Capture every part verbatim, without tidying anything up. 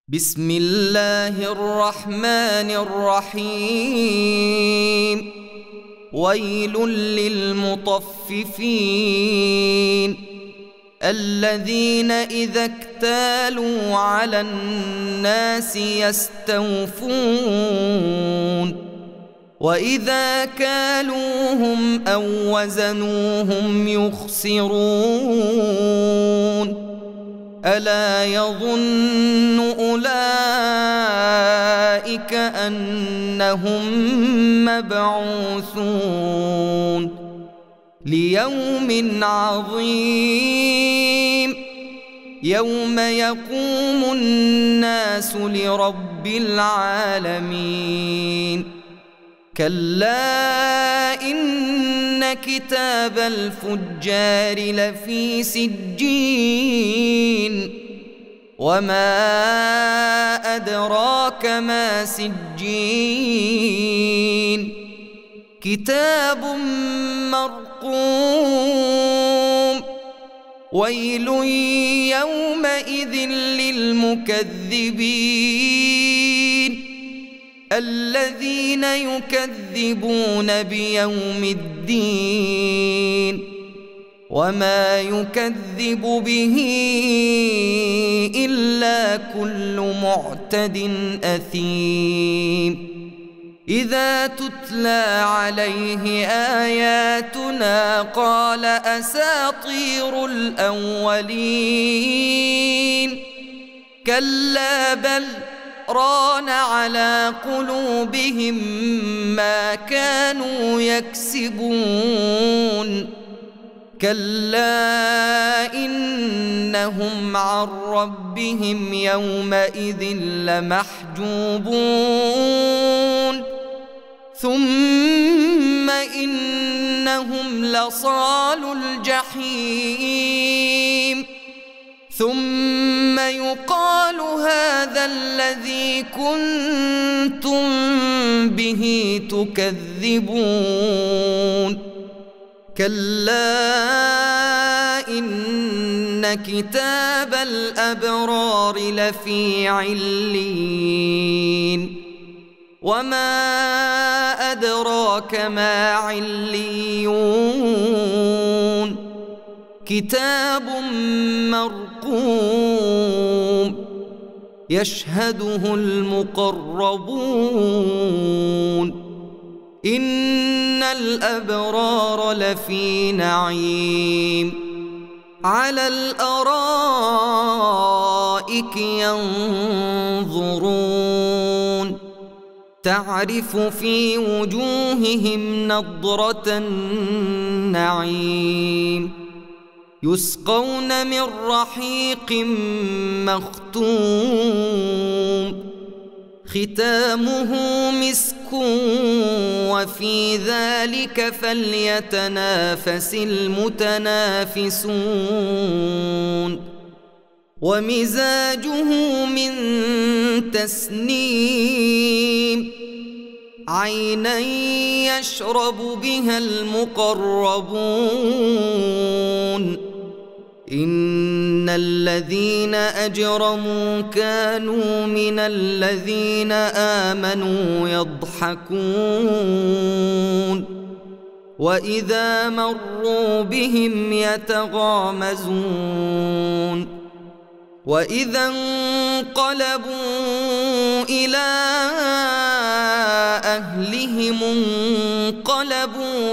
بسم الله الرحمن الرحيم. ويل للمطففين الذين إذا اكتالوا على الناس يستوفون وإذا كالوهم أو وزنوهم يخسرون ألا يظن أولئك أنهم مبعوثون ليوم عظيم يوم يقوم الناس لرب العالمين. كلا إن كتاب الفجار لفي سجين وما أدراك ما سجين كتاب مرقوم ويل يومئذ للمكذبين الذين يكذبون بيوم الدين وما يكذب به إلا كل معتد أثيم. إذا تتلى عليه آياتنا قال أساطير الأولين كلا بل ران على قلوبهم ما كانوا يكسبون كلا إنهم عن ربهم يومئذ لمحجوبون ثم إنهم لصال الجحيم ثم يقال هذا الذي كنتم به تكذبون كلا إن كتاب الأبرار لفي عليين وما أدراك ما عليون كتاب مرقوم يشهده المقربون إن الأبرار لفي نعيم على الأرائك ينظرون تعرف في وجوههم نضرة النعيم يسقون من رحيق مختوم ختامه مسك وفي ذلك فليتنافس المتنافسون ومزاجه من تسنيم عينا يشرب بها المقربون إن الذين أجرموا كانوا من الذين آمنوا يضحكون وإذا مروا بهم يتغامزون وإذا انقلبوا إلى أهلهم انقلبوا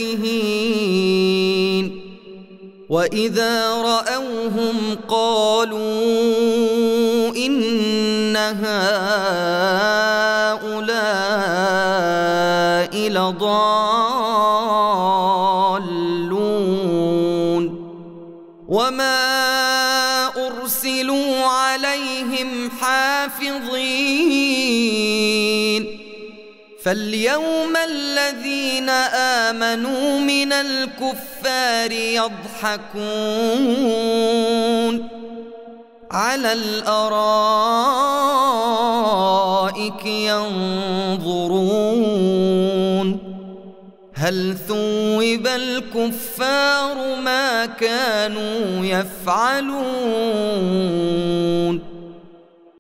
فكهين وإذا رأوهم قالوا إن هؤلاء لضالون وما أرسلوا عليهم حافظين فاليوم الذين آمنوا من الكفار يضحكون على الأرائك ينظرون هل ثوب الكفار ما كانوا يفعلون